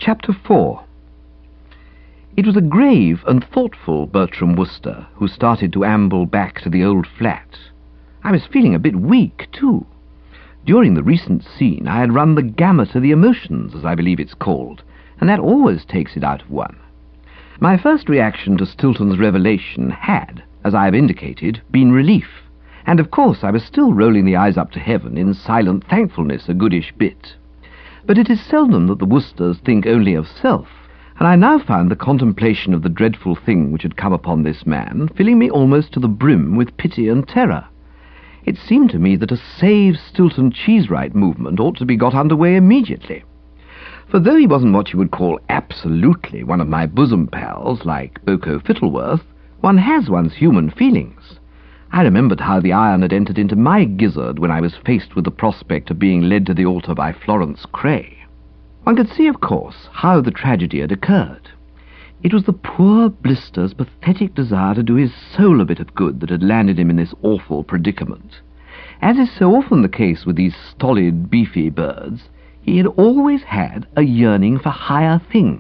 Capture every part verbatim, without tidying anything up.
Chapter four. It was a grave and thoughtful Bertram Wooster who started to amble back to the old flat. I was feeling a bit weak, too. During the recent scene I had run the gamut of the emotions, as I believe it's called, and that always takes it out of one. My first reaction to Stilton's revelation had, as I have indicated, been relief, and of course I was still rolling the eyes up to heaven in silent thankfulness a goodish bit. But it is seldom that the Woosters think only of self, and I now found the contemplation of the dreadful thing which had come upon this man filling me almost to the brim with pity and terror. It seemed to me that a Save Stilton Cheesewright movement ought to be got under way immediately. For though he wasn't what you would call absolutely one of my bosom pals, like Boko Fittleworth, one has one's human feelings. I remembered how the iron had entered into my gizzard when I was faced with the prospect of being led to the altar by Florence Cray. One could see, of course, how the tragedy had occurred. It was the poor blister's pathetic desire to do his soul a bit of good that had landed him in this awful predicament. As is so often the case with these stolid, beefy birds, he had always had a yearning for higher things.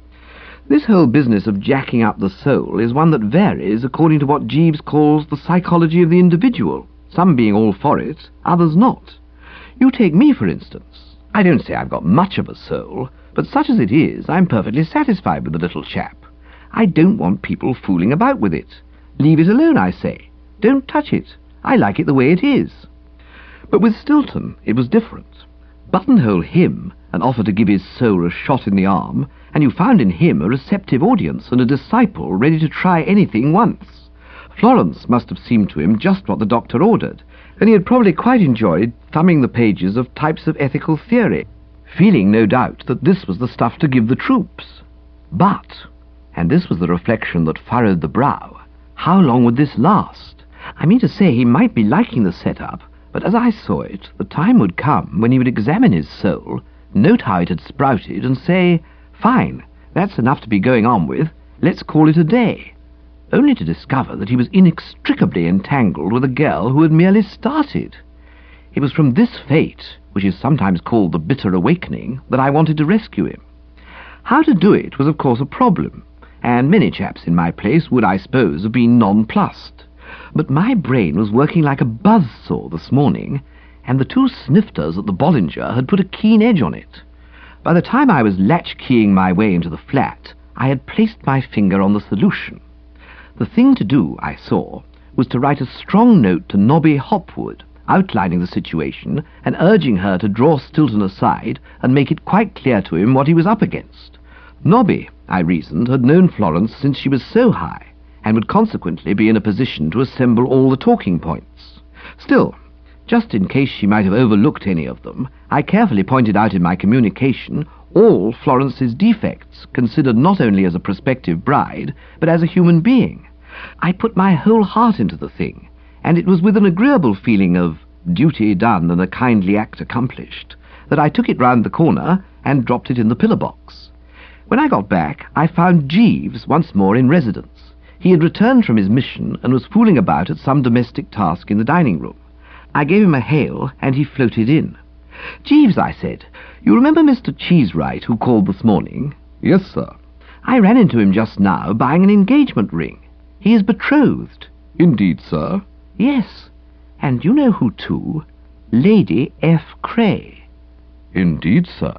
This whole business of jacking up the soul is one that varies according to what Jeeves calls the psychology of the individual, some being all for it, others not. You take me, for instance. I don't say I've got much of a soul, but such as it is, I'm perfectly satisfied with the little chap. I don't want people fooling about with it. Leave it alone, I say. Don't touch it. I like it the way it is. But with Stilton, it was different. Buttonhole him and offer to give his soul a shot in the arm, and you found in him a receptive audience and a disciple ready to try anything once. Florence must have seemed to him just what the doctor ordered, and he had probably quite enjoyed thumbing the pages of Types of Ethical Theory, feeling no doubt that this was the stuff to give the troops. But, and this was the reflection that furrowed the brow, how long would this last? I mean to say, he might be liking the setup, but as I saw it, the time would come when he would examine his soul, note how it had sprouted, and say, "Fine, that's enough to be going on with, let's call it a day," only to discover that he was inextricably entangled with a girl who had merely started. It was from this fate, which is sometimes called the bitter awakening, that I wanted to rescue him. How to do it was of course a problem, and many chaps in my place would, I suppose, have been nonplussed. But my brain was working like a buzzsaw this morning, and the two snifters at the Bollinger had put a keen edge on it. By the time I was latch-keying my way into the flat, I had placed my finger on the solution. The thing to do, I saw, was to write a strong note to Nobby Hopwood, outlining the situation and urging her to draw Stilton aside and make it quite clear to him what he was up against. Nobby, I reasoned, had known Florence since she was so high, and would consequently be in a position to assemble all the talking points. Still, just in case she might have overlooked any of them, I carefully pointed out in my communication all Florence's defects, considered not only as a prospective bride, but as a human being. I put my whole heart into the thing, and it was with an agreeable feeling of duty done and a kindly act accomplished that I took it round the corner and dropped it in the pillar-box. When I got back, I found Jeeves once more in residence. He had returned from his mission and was fooling about at some domestic task in the dining-room. I gave him a hail, and he floated in. "Jeeves," I said, "you remember Mister Cheesewright who called this morning?" "Yes, sir." "I ran into him just now buying an engagement ring. He is betrothed." "Indeed, sir?" "Yes, and you know who to? Lady F. Cray." "Indeed, sir."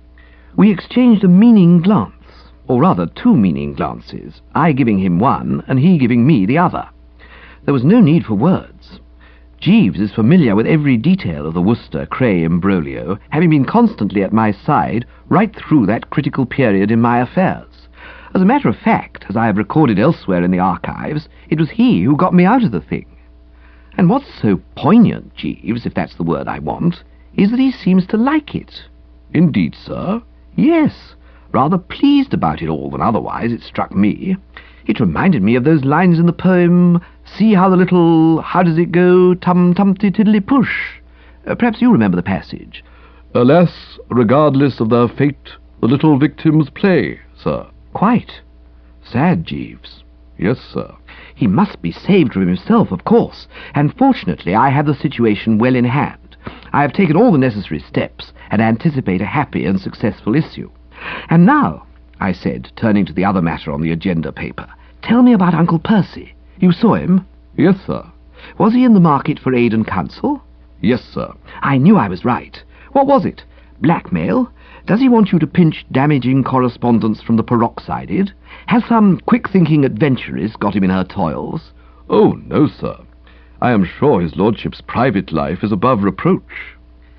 We exchanged a meaning glance, or rather two meaning glances, I giving him one and he giving me the other. There was no need for words. Jeeves is familiar with every detail of the Wooster-Cray imbroglio, having been constantly at my side right through that critical period in my affairs. As a matter of fact, as I have recorded elsewhere in the archives, it was he who got me out of the thing. And what's so poignant, Jeeves, if that's the word I want, is that he seems to like it." "Indeed, sir?" "Yes, rather pleased about it all than otherwise, it struck me. It reminded me of those lines in the poem, 'See how the little, how does it go, tum-tumty-tiddly-push.' Uh, perhaps you remember the passage." "Alas, regardless of their fate, the little victims play, sir." "Quite. Sad, Jeeves." "Yes, sir." "He must be saved from himself, of course, and fortunately I have the situation well in hand. I have taken all the necessary steps and anticipate a happy and successful issue. And now, I said, turning to the other matter on the agenda paper, tell me about Uncle Percy. You saw him? Yes, sir. Was he in the market for aid and counsel? Yes, sir. I knew I was right. What was it? Blackmail? Does he want you to pinch damaging correspondence from the peroxided? Has some quick-thinking adventuress got him in her toils? Oh, no, sir. I am sure his lordship's private life is above reproach.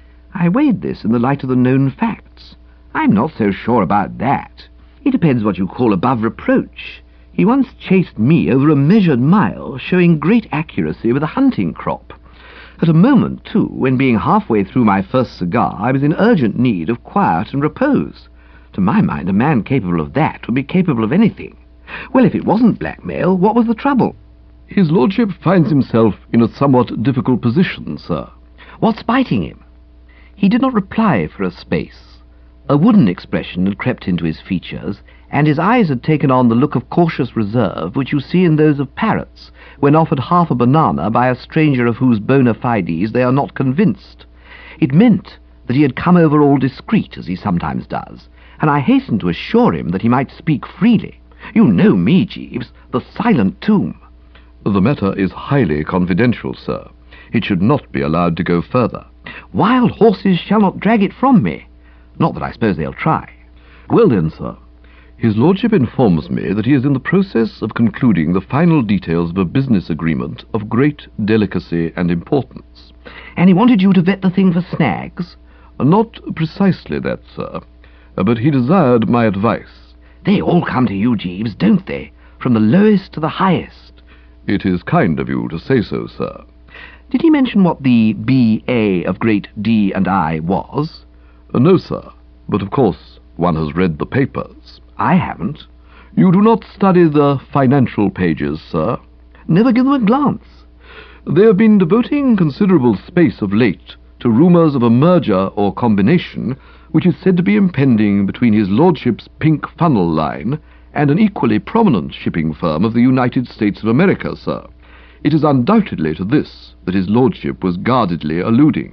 I weighed this in the light of the known facts. I'm not so sure about that. It depends what you call above reproach. He once chased me over a measured mile, showing great accuracy with a hunting crop. At a moment, too, when being halfway through my first cigar, I was in urgent need of quiet and repose. To my mind, a man capable of that would be capable of anything. Well, if it wasn't blackmail, what was the trouble? His lordship finds himself in a somewhat difficult position, sir. What's biting him? He did not reply for a space. A wooden expression had crept into his features, and his eyes had taken on the look of cautious reserve which you see in those of parrots when offered half a banana by a stranger of whose bona fides they are not convinced. It meant that he had come over all discreet, as he sometimes does, and I hastened to assure him that he might speak freely. You know me, Jeeves, the silent tomb. The matter is highly confidential, sir. It should not be allowed to go further. Wild horses shall not drag it from me. Not that I suppose they'll try. Well then, sir, his lordship informs me that he is in the process of concluding the final details of a business agreement of great delicacy and importance. And he wanted you to vet the thing for snags? Not precisely that, sir, but he desired my advice. They all come to you, Jeeves, don't they? From the lowest to the highest. It is kind of you to say so, sir. Did he mention what the B A of great D and I was? Uh, no, sir, but of course one has read the papers. I haven't. You do not study the financial pages, sir? Never give them a glance. They have been devoting considerable space of late to rumours of a merger or combination which is said to be impending between his lordship's Pink Funnel Line and an equally prominent shipping firm of the United States of America, sir. It is undoubtedly to this that his lordship was guardedly alluding.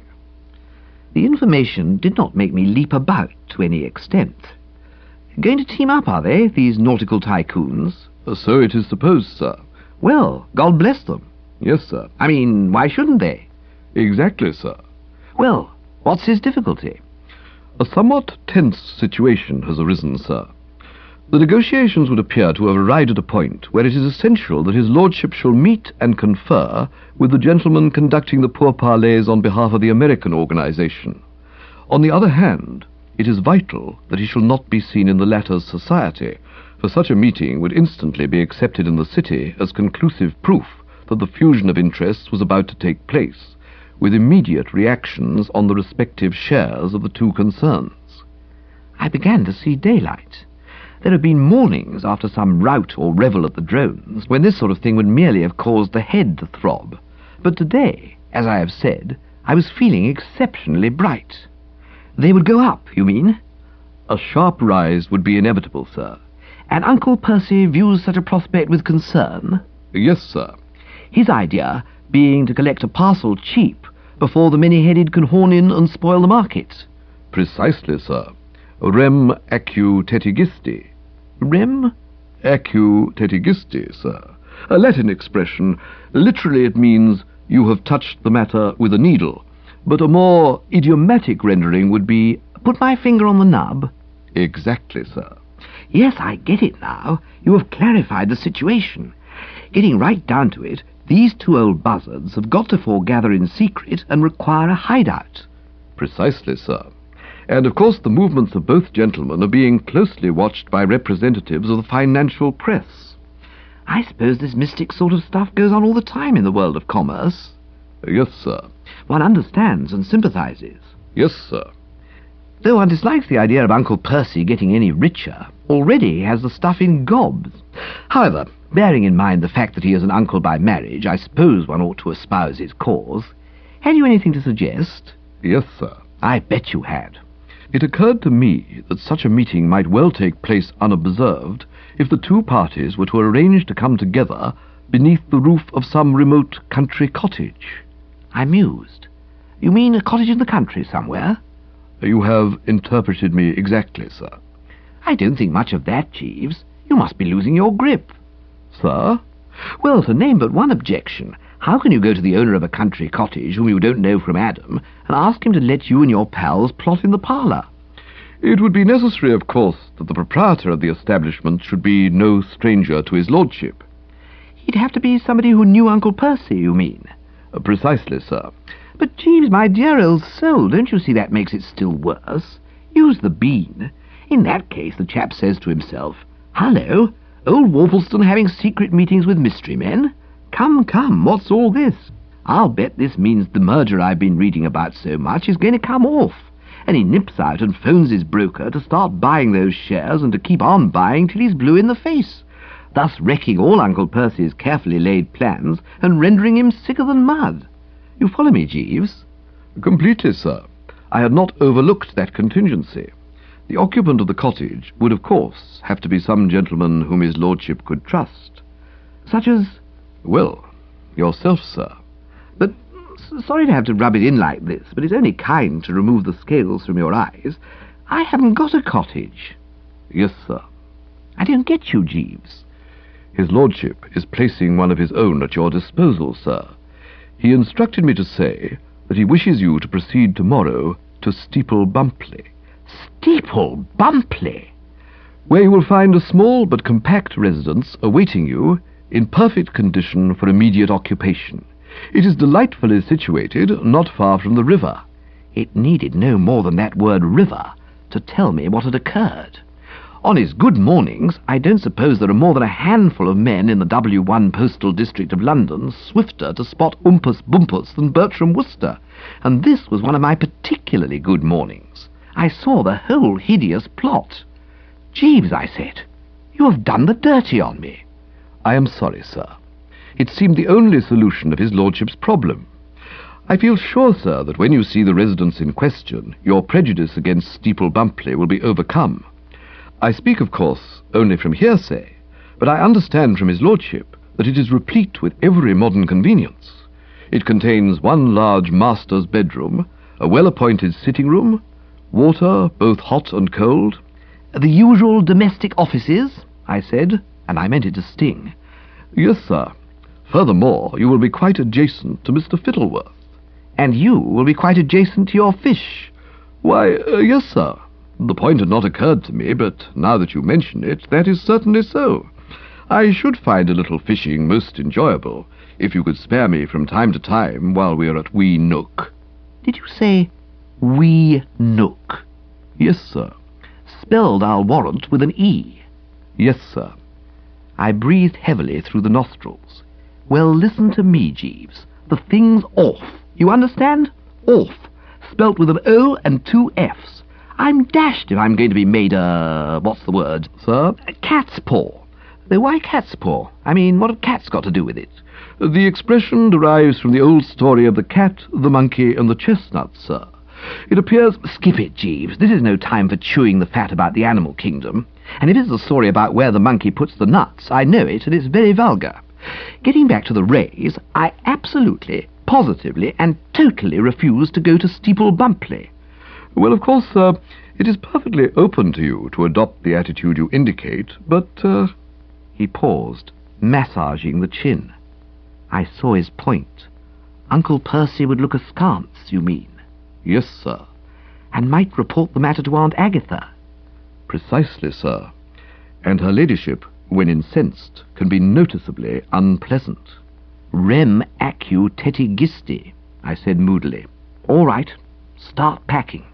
The information did not make me leap about to any extent. Going to team up, are they, these nautical tycoons? Uh, so it is supposed, sir. Well, God bless them. Yes, sir. I mean, why shouldn't they? Exactly, sir. Well, what's his difficulty? A somewhat tense situation has arisen, sir. The negotiations would appear to have arrived at a point where it is essential that his lordship shall meet and confer with the gentleman conducting the pourparlers on behalf of the American organization. On the other hand, it is vital that he shall not be seen in the latter's society, for such a meeting would instantly be accepted in the city as conclusive proof that the fusion of interests was about to take place, with immediate reactions on the respective shares of the two concerns. I began to see daylight. There have been mornings after some rout or revel at the drones when this sort of thing would merely have caused the head to throb. But today, as I have said, I was feeling exceptionally bright. They would go up, you mean? A sharp rise would be inevitable, sir. And Uncle Percy views such a prospect with concern? Yes, sir. His idea being to collect a parcel cheap before the many-headed can horn in and spoil the market. Precisely, sir. Rem accu tetigisti. Rem? Accu tetigisti, sir. A Latin expression. Literally it means you have touched the matter with a needle. But a more idiomatic rendering would be, put my finger on the nub. Exactly, sir. Yes, I get it now. You have clarified the situation. Getting right down to it, these two old buzzards have got to foregather in secret and require a hideout. Precisely, sir. And of course the movements of both gentlemen are being closely watched by representatives of the financial press. I suppose this mystic sort of stuff goes on all the time in the world of commerce. Yes, sir. One understands and sympathizes. Yes, sir. Though one dislikes the idea of Uncle Percy getting any richer, already he has the stuff in gobs. However, bearing in mind the fact that he is an uncle by marriage, I suppose one ought to espouse his cause. Had you anything to suggest? Yes, sir. I bet you had. It occurred to me that such a meeting might well take place unobserved if the two parties were to arrange to come together beneath the roof of some remote country cottage. I mused. You mean a cottage in the country somewhere? You have interpreted me exactly, sir. I don't think much of that, Jeeves. You must be losing your grip. Sir? Well, to name but one objection, how can you go to the owner of a country cottage, whom you don't know from Adam, and ask him to let you and your pals plot in the parlour? It would be necessary, of course, that the proprietor of the establishment should be no stranger to his lordship. He'd have to be somebody who knew Uncle Percy, you mean? Uh, precisely, sir. But, Jeeves, my dear old soul, don't you see that makes it still worse? Use the bean. In that case, the chap says to himself, "Hullo, old Worplesdon having secret meetings with mystery men? Come, come, what's all this? I'll bet this means the merger I've been reading about so much is going to come off." And he nips out and phones his broker to start buying those shares and to keep on buying till he's blue in the face, thus wrecking all Uncle Percy's carefully laid plans and rendering him sicker than mud. You follow me, Jeeves? Completely, sir. I had not overlooked that contingency. The occupant of the cottage would, of course, have to be some gentleman whom his lordship could trust. Such as? Well, yourself, sir. But, s- sorry to have to rub it in like this, but it's only kind to remove the scales from your eyes. I haven't got a cottage. Yes, sir. I don't get you, Jeeves. His lordship is placing one of his own at your disposal, sir. He instructed me to say that he wishes you to proceed tomorrow to Steeple Bumpley. Steeple Bumpley? Where you will find a small but compact residence awaiting you in perfect condition for immediate occupation. It is delightfully situated, not far from the river. It needed no more than that word river to tell me what had occurred. On his good mornings, I don't suppose there are more than a handful of men in the W one postal district of London swifter to spot Umpus Bumpus than Bertram Wooster, and this was one of my particularly good mornings. I saw the whole hideous plot. "Jeeves," I said, "you have done the dirty on me." I am sorry, sir. It seemed the only solution of his lordship's problem. I feel sure, sir, that when you see the residence in question, your prejudice against Steeple Bumpley will be overcome. I speak, of course, only from hearsay, but I understand from his lordship that it is replete with every modern convenience. It contains one large master's bedroom, a well-appointed sitting-room, water, both hot and cold. "The usual domestic offices," I said, and I meant it to sting. Yes, sir. Furthermore, you will be quite adjacent to Mister Fittleworth. "And you will be quite adjacent to your fish." Why, uh, yes, sir. The point had not occurred to me, but now that you mention it, that is certainly so. I should find a little fishing most enjoyable, if you could spare me from time to time while we are at Wee Nook. Did you say Wee Nook? Yes, sir. Spelled, I'll warrant, with an E. Yes, sir. I breathed heavily through the nostrils. Well, listen to me, Jeeves. The thing's off. You understand? Off. Spelt with an O and two F's. I'm dashed if I'm going to be made a... what's the word? Sir? A cat's paw. Though why cat's paw? I mean, what have cats got to do with it? The expression derives from the old story of the cat, the monkey, and the chestnut, sir. It appears... Skip it, Jeeves. This is no time for chewing the fat about the animal kingdom. And if it's a story about where the monkey puts the nuts, I know it, and it's very vulgar. Getting back to the Rays, I absolutely, positively, and totally refuse to go to Steeple Bumpley. Well, of course, sir, it is perfectly open to you to adopt the attitude you indicate, but, uh... He paused, massaging the chin. I saw his point. Uncle Percy would look askance, you mean? Yes, sir. And might report the matter to Aunt Agatha? Precisely, sir. And her ladyship, when incensed, can be noticeably unpleasant. Rem accu tetigisti, I said moodily. All right, start packing.